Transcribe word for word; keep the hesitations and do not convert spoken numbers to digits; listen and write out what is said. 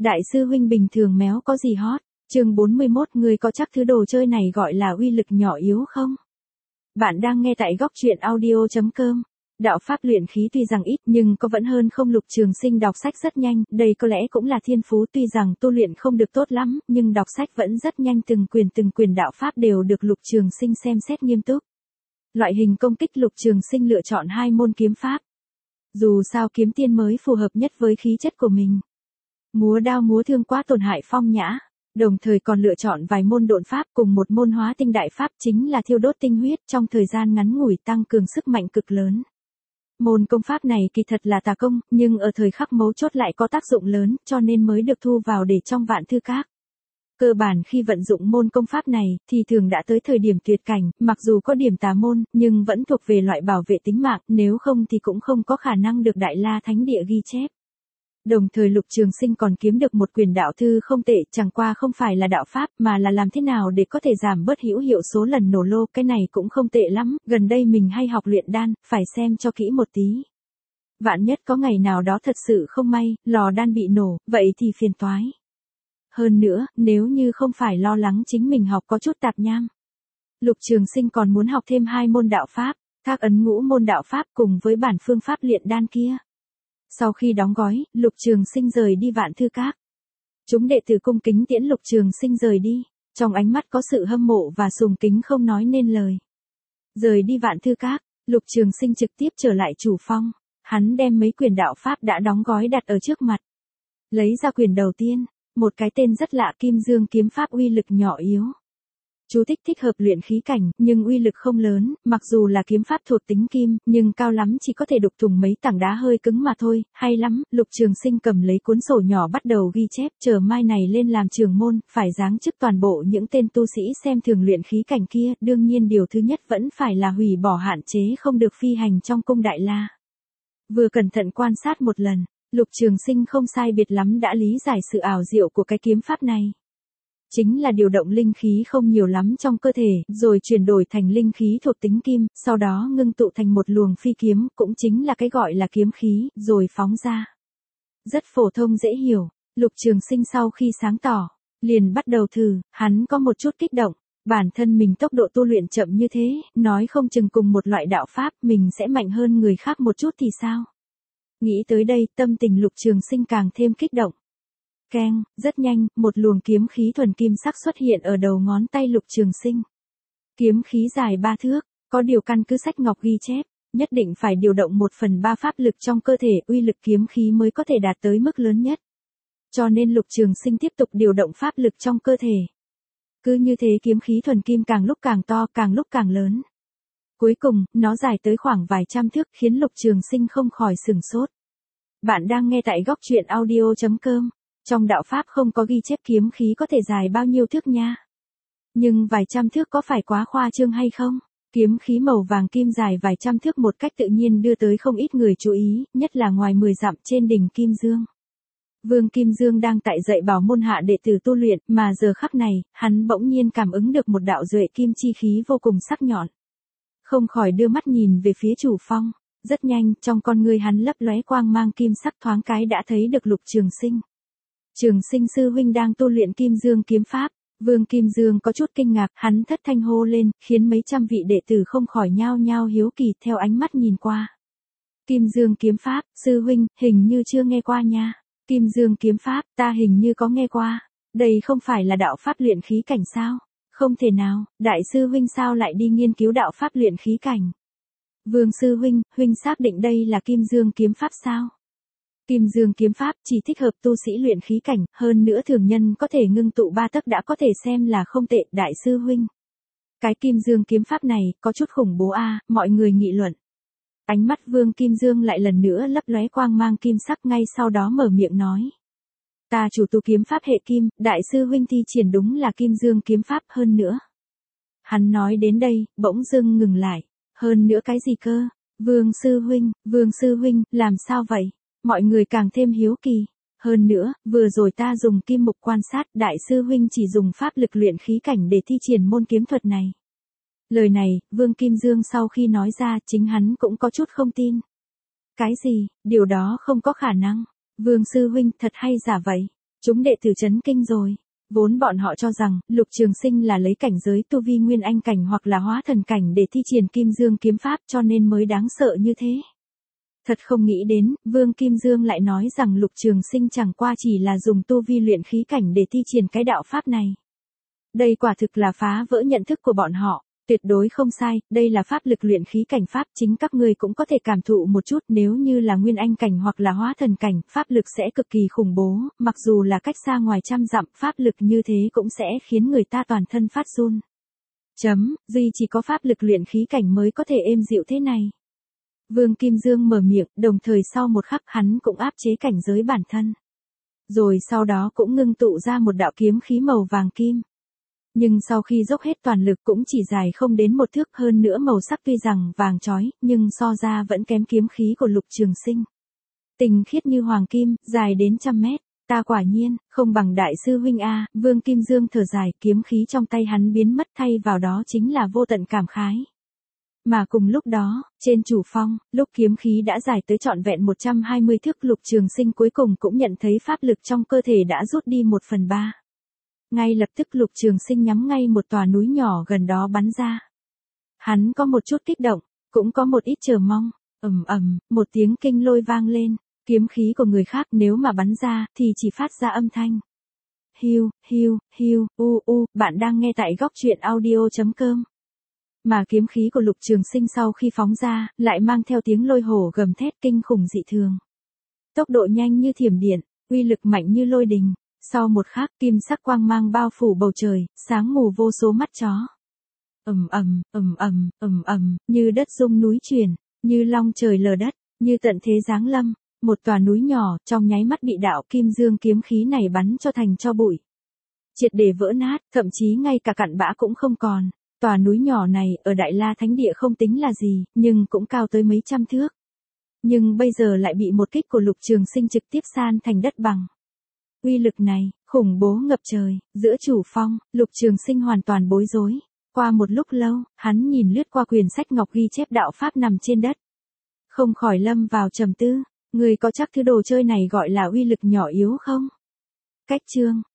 Đại sư huynh bình thường méo có gì hot? Chương bốn mươi mốt, người có chắc thứ đồ chơi này gọi là uy lực nhỏ yếu không? Bạn đang nghe tại góc truyện audio chấm com. Đạo pháp luyện khí tuy rằng ít nhưng có vẫn hơn không. Lục Trường Sinh đọc sách rất nhanh, đây có lẽ cũng là thiên phú. Tuy rằng tu luyện không được tốt lắm, nhưng đọc sách vẫn rất nhanh, từng quyền từng quyền đạo pháp đều được Lục Trường Sinh xem xét nghiêm túc. Loại hình công kích Lục Trường Sinh lựa chọn hai môn kiếm pháp. Dù sao kiếm tiên mới phù hợp nhất với khí chất của mình. Múa đao múa thương quá tổn hại phong nhã. Đồng thời còn lựa chọn vài môn độn pháp cùng một môn hóa tinh đại pháp chính là thiêu đốt tinh huyết, trong thời gian ngắn ngủi tăng cường sức mạnh cực lớn. Môn công pháp này kỳ thật là tà công, nhưng ở thời khắc mấu chốt lại có tác dụng lớn, cho nên mới được thu vào để trong vạn thư các. Cơ bản khi vận dụng môn công pháp này thì thường đã tới thời điểm tuyệt cảnh, mặc dù có điểm tà môn, nhưng vẫn thuộc về loại bảo vệ tính mạng, nếu không thì cũng không có khả năng được Đại La Thánh Địa ghi chép. Đồng thời Lục Trường Sinh còn kiếm được một quyền đạo thư không tệ, chẳng qua không phải là đạo pháp mà là làm thế nào để có thể giảm bớt hữu hiệu số lần nổ lô, cái này cũng không tệ lắm, gần đây mình hay học luyện đan, phải xem cho kỹ một tí. Vạn nhất có ngày nào đó thật sự không may, lò đan bị nổ, vậy thì phiền toái. Hơn nữa, nếu như không phải lo lắng chính mình học có chút tạp nham. Lục Trường Sinh còn muốn học thêm hai môn đạo pháp, Thác Ấn Ngũ môn đạo pháp cùng với bản phương pháp luyện đan kia. Sau khi đóng gói, Lục Trường Sinh rời đi vạn thư các. Chúng đệ tử cung kính tiễn Lục Trường Sinh rời đi, trong ánh mắt có sự hâm mộ và sùng kính không nói nên lời. Rời đi vạn thư các, Lục Trường Sinh trực tiếp trở lại chủ phong, hắn đem mấy quyền đạo pháp đã đóng gói đặt ở trước mặt. Lấy ra quyền đầu tiên, một cái tên rất lạ, Kim Dương kiếm pháp, uy lực nhỏ yếu. Chú thích: thích hợp luyện khí cảnh, nhưng uy lực không lớn, mặc dù là kiếm pháp thuộc tính kim, nhưng cao lắm chỉ có thể đục thủng mấy tảng đá hơi cứng mà thôi, hay lắm. Lục Trường Sinh cầm lấy cuốn sổ nhỏ bắt đầu ghi chép, chờ mai này lên làm trưởng môn, phải giáng chức toàn bộ những tên tu sĩ xem thường luyện khí cảnh kia, đương nhiên điều thứ nhất vẫn phải là hủy bỏ hạn chế không được phi hành trong cung Đại La. Vừa cẩn thận quan sát một lần, Lục Trường Sinh không sai biệt lắm đã lý giải sự ảo diệu của cái kiếm pháp này. Chính là điều động linh khí không nhiều lắm trong cơ thể, rồi chuyển đổi thành linh khí thuộc tính kim, sau đó ngưng tụ thành một luồng phi kiếm, cũng chính là cái gọi là kiếm khí, rồi phóng ra. Rất phổ thông dễ hiểu, Lục Trường Sinh sau khi sáng tỏ, liền bắt đầu thử, hắn có một chút kích động, bản thân mình tốc độ tu luyện chậm như thế, nói không chừng cùng một loại đạo pháp mình sẽ mạnh hơn người khác một chút thì sao? Nghĩ tới đây, tâm tình Lục Trường Sinh càng thêm kích động. Keng, rất nhanh, một luồng kiếm khí thuần kim sắc xuất hiện ở đầu ngón tay Lục Trường Sinh. Kiếm khí dài ba thước, có điều căn cứ sách ngọc ghi chép, nhất định phải điều động một phần ba pháp lực trong cơ thể, uy lực kiếm khí mới có thể đạt tới mức lớn nhất. Cho nên Lục Trường Sinh tiếp tục điều động pháp lực trong cơ thể. Cứ như thế kiếm khí thuần kim càng lúc càng to, càng lúc càng lớn. Cuối cùng, nó dài tới khoảng vài trăm thước, khiến Lục Trường Sinh không khỏi sửng sốt. Bạn đang nghe tại góc truyện audio chấm com. Trong đạo pháp không có ghi chép kiếm khí có thể dài bao nhiêu thước nha. Nhưng vài trăm thước có phải quá khoa trương hay không? Kiếm khí màu vàng kim dài vài trăm thước một cách tự nhiên đưa tới không ít người chú ý, nhất là ngoài mười dặm trên đỉnh Kim Dương. Vương Kim Dương đang tại dạy bảo môn hạ đệ tử tu luyện, mà giờ khắc này, hắn bỗng nhiên cảm ứng được một đạo duệ kim chi khí vô cùng sắc nhọn. Không khỏi đưa mắt nhìn về phía chủ phong, rất nhanh, trong con ngươi hắn lấp lóe quang mang kim sắc, thoáng cái đã thấy được Lục Trường Sinh. Trường Sinh sư huynh đang tu luyện Kim Dương kiếm pháp. Vương Kim Dương có chút kinh ngạc, hắn thất thanh hô lên, khiến mấy trăm vị đệ tử không khỏi nhao nhao hiếu kỳ theo ánh mắt nhìn qua. Kim Dương kiếm pháp, sư huynh, hình như chưa nghe qua nha. Kim Dương kiếm pháp, ta hình như có nghe qua. Đây không phải là đạo pháp luyện khí cảnh sao? Không thể nào, đại sư huynh sao lại đi nghiên cứu đạo pháp luyện khí cảnh? Vương sư huynh, huynh xác định đây là Kim Dương kiếm pháp sao? Kim Dương kiếm pháp chỉ thích hợp tu sĩ luyện khí cảnh, hơn nữa thường nhân có thể ngưng tụ ba tấc đã có thể xem là không tệ, đại sư huynh. Cái Kim Dương kiếm pháp này có chút khủng bố a, à, mọi người nghị luận. Ánh mắt Vương Kim Dương lại lần nữa lấp lóe quang mang kim sắc, ngay sau đó mở miệng nói. Ta chủ tu kiếm pháp hệ kim, đại sư huynh thi triển đúng là Kim Dương kiếm pháp, hơn nữa. Hắn nói đến đây, bỗng dưng ngừng lại, hơn nữa cái gì cơ? Vương sư huynh, Vương sư huynh, làm sao vậy? Mọi người càng thêm hiếu kỳ. Hơn nữa, vừa rồi ta dùng kim mục quan sát, đại sư huynh chỉ dùng pháp lực luyện khí cảnh để thi triển môn kiếm thuật này. Lời này, Vương Kim Dương sau khi nói ra, chính hắn cũng có chút không tin. Cái gì, điều đó không có khả năng. Vương sư huynh thật hay giả vậy? Chúng đệ tử chấn kinh rồi. Vốn bọn họ cho rằng, Lục Trường Sinh là lấy cảnh giới tu vi nguyên anh cảnh hoặc là hóa thần cảnh để thi triển Kim Dương kiếm pháp cho nên mới đáng sợ như thế. Thật không nghĩ đến, Vương Kim Dương lại nói rằng Lục Trường Sinh chẳng qua chỉ là dùng tu vi luyện khí cảnh để thi triển cái đạo pháp này. Đây quả thực là phá vỡ nhận thức của bọn họ, tuyệt đối không sai, đây là pháp lực luyện khí cảnh pháp, chính các ngươi cũng có thể cảm thụ một chút, nếu như là nguyên anh cảnh hoặc là hóa thần cảnh, pháp lực sẽ cực kỳ khủng bố, mặc dù là cách xa ngoài trăm dặm, pháp lực như thế cũng sẽ khiến người ta toàn thân phát run. Chấm, duy chỉ có pháp lực luyện khí cảnh mới có thể êm dịu thế này. Vương Kim Dương mở miệng, đồng thời sau một khắc hắn cũng áp chế cảnh giới bản thân. Rồi sau đó cũng ngưng tụ ra một đạo kiếm khí màu vàng kim. Nhưng sau khi dốc hết toàn lực cũng chỉ dài không đến một thước, hơn nữa màu sắc tuy rằng vàng chói, nhưng so ra vẫn kém kiếm khí của Lục Trường Sinh. Tình khiết như hoàng kim, dài đến trăm mét, ta quả nhiên, không bằng đại sư huynh a. Vương Kim Dương thở dài, kiếm khí trong tay hắn biến mất, thay vào đó chính là vô tận cảm khái. Mà cùng lúc đó, trên chủ phong, lúc kiếm khí đã dài tới trọn vẹn một trăm hai mươi thước, Lục Trường Sinh cuối cùng cũng nhận thấy pháp lực trong cơ thể đã rút đi một phần ba. Ngay lập tức Lục Trường Sinh nhắm ngay một tòa núi nhỏ gần đó bắn ra. Hắn có một chút kích động, cũng có một ít chờ mong. Ầm ầm, một tiếng kinh lôi vang lên, kiếm khí của người khác nếu mà bắn ra thì chỉ phát ra âm thanh. Hiu, hiu, hiu, u u, bạn đang nghe tại góc truyện audio chấm com. Mà kiếm khí của Lục Trường Sinh sau khi phóng ra, lại mang theo tiếng lôi hổ gầm thét kinh khủng dị thường. Tốc độ nhanh như thiểm điện, uy lực mạnh như lôi đình. Sau một khắc, kim sắc quang mang bao phủ bầu trời, sáng mù vô số mắt chó. Ầm ầm, ầm ầm, ầm ầm, như đất rung núi chuyển, như long trời lở đất, như tận thế giáng lâm, một tòa núi nhỏ trong nháy mắt bị đạo Kim Dương kiếm khí này bắn cho thành tro bụi. Triệt để vỡ nát, thậm chí ngay cả cặn bã cũng không còn. Tòa núi nhỏ này ở Đại La Thánh Địa không tính là gì, nhưng cũng cao tới mấy trăm thước. Nhưng bây giờ lại bị một kích của Lục Trường Sinh trực tiếp san thành đất bằng. Uy lực này, khủng bố ngập trời, giữa chủ phong, Lục Trường Sinh hoàn toàn bối rối. Qua một lúc lâu, hắn nhìn lướt qua quyển sách ngọc ghi chép đạo pháp nằm trên đất. Không khỏi lâm vào trầm tư, người có chắc thứ đồ chơi này gọi là uy lực nhỏ yếu không? Cách chương